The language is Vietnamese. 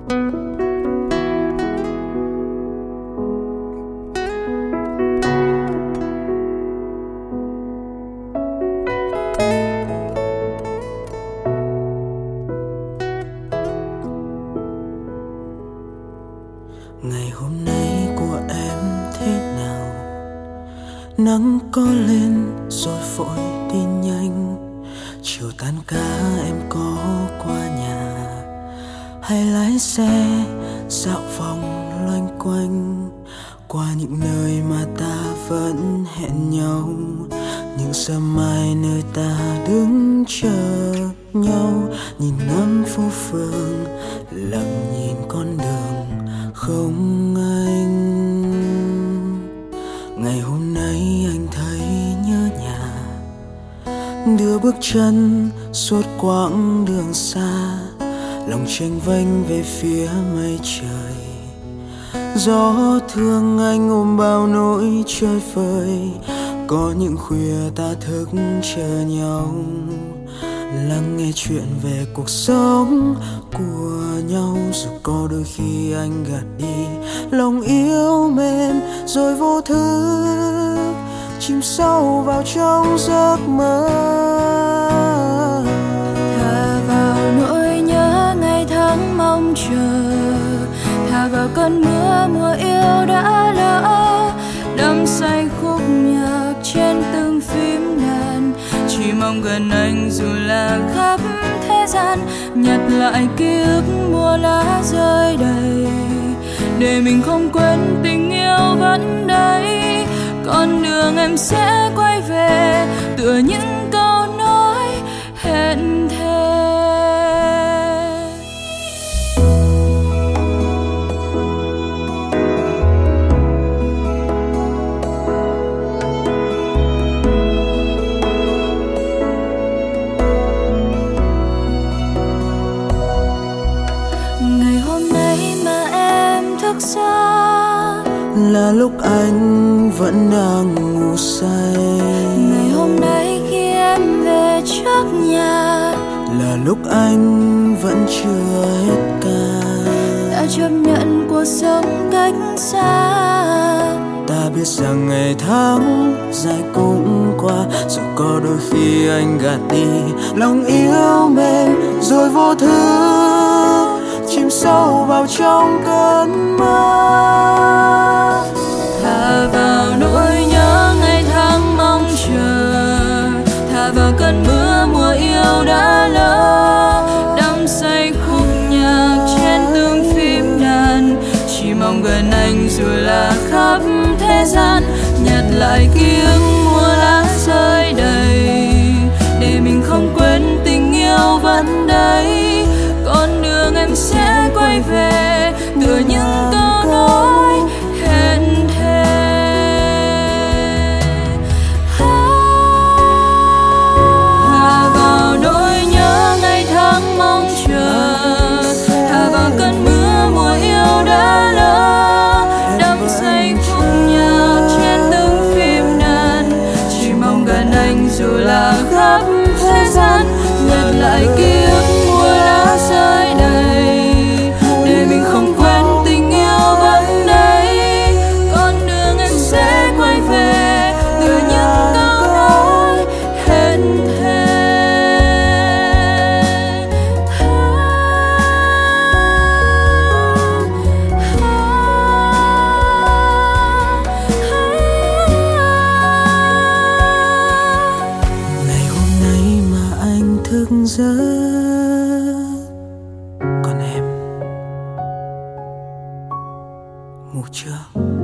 Ngày hôm nay của em thế nào? Nắng có lên rồi vội đi nhanh. Chiều tan ca em có qua nhà, hay lái xe dạo vòng loanh quanh qua những nơi mà ta vẫn hẹn nhau, những sớm mai nơi ta đứng chờ nhau. Nhìn ngắm phố phường, lặng nhìn con đường không anh. Ngày hôm nay anh thấy nhớ nhà, đưa bước chân suốt quãng đường xa, lòng chênh vênh về phía mây trời. Gió thương anh ôm bao nỗi chơi vơi, có những khuya ta thức chờ nhau, lắng nghe chuyện về cuộc sống của nhau. Dù có đôi khi anh gạt đi lòng yêu mềm, rồi vô thức chìm sâu vào trong giấc mơ. Thả vào nỗi nhớ ngày tháng mong chờ, thả vào cơn mưa mùa yêu đã lỡ, đắm say khúc nhạc trên từng phím đàn. Chỉ mong gần anh dù là khắp thế gian, nhặt lại ký ức mùa lá rơi đầy, để mình không quên tình yêu vẫn đây. Con đường em sẽ quay về, tựa những câu nói hẹn thề. Ngày hôm nay mà em thức giấc là lúc anh vẫn đang ngủ say. Ngày hôm nay khi em về trước nhà, là lúc anh vẫn chưa hết ca. đã chấp nhận cuộc sống cách xa. Ta biết rằng ngày tháng dài cũng qua, dù có đôi khi anh gạt đi lòng yêu mềm, rồi vô thức chìm sâu vào trong cơn mơ. Thả vào nỗi nhớ ngày tháng mong chờ, thả vào cơn mưa mùa yêu đã lỡ, đắm say khúc nhạc trên từng phím đàn. Chỉ mong gần anh dù là khắp thế gian, nhặt lại ký ức mùa lá rơi đầy, để mình không quên tình yêu vẫn đây. Con đường em sẽ quay về, tựa những câu nói hẹn thề. Thả vào nỗi nhớ ngày tháng mong chờ, thả vào cơn mưa mùa yêu đã lỡ, đắm say khúc nhạc trên từng phím đàn. Chỉ mong gần anh dù là khắp thế gian, nhặt lại ký ức mùa lá rơi đầy, để mình không quên tình yêu vẫn đây. Con đường em sẽ quay về, từ những câu nói hẹn thề. Ngày hôm nay mà anh thức giấc, còn em ngủ chưa?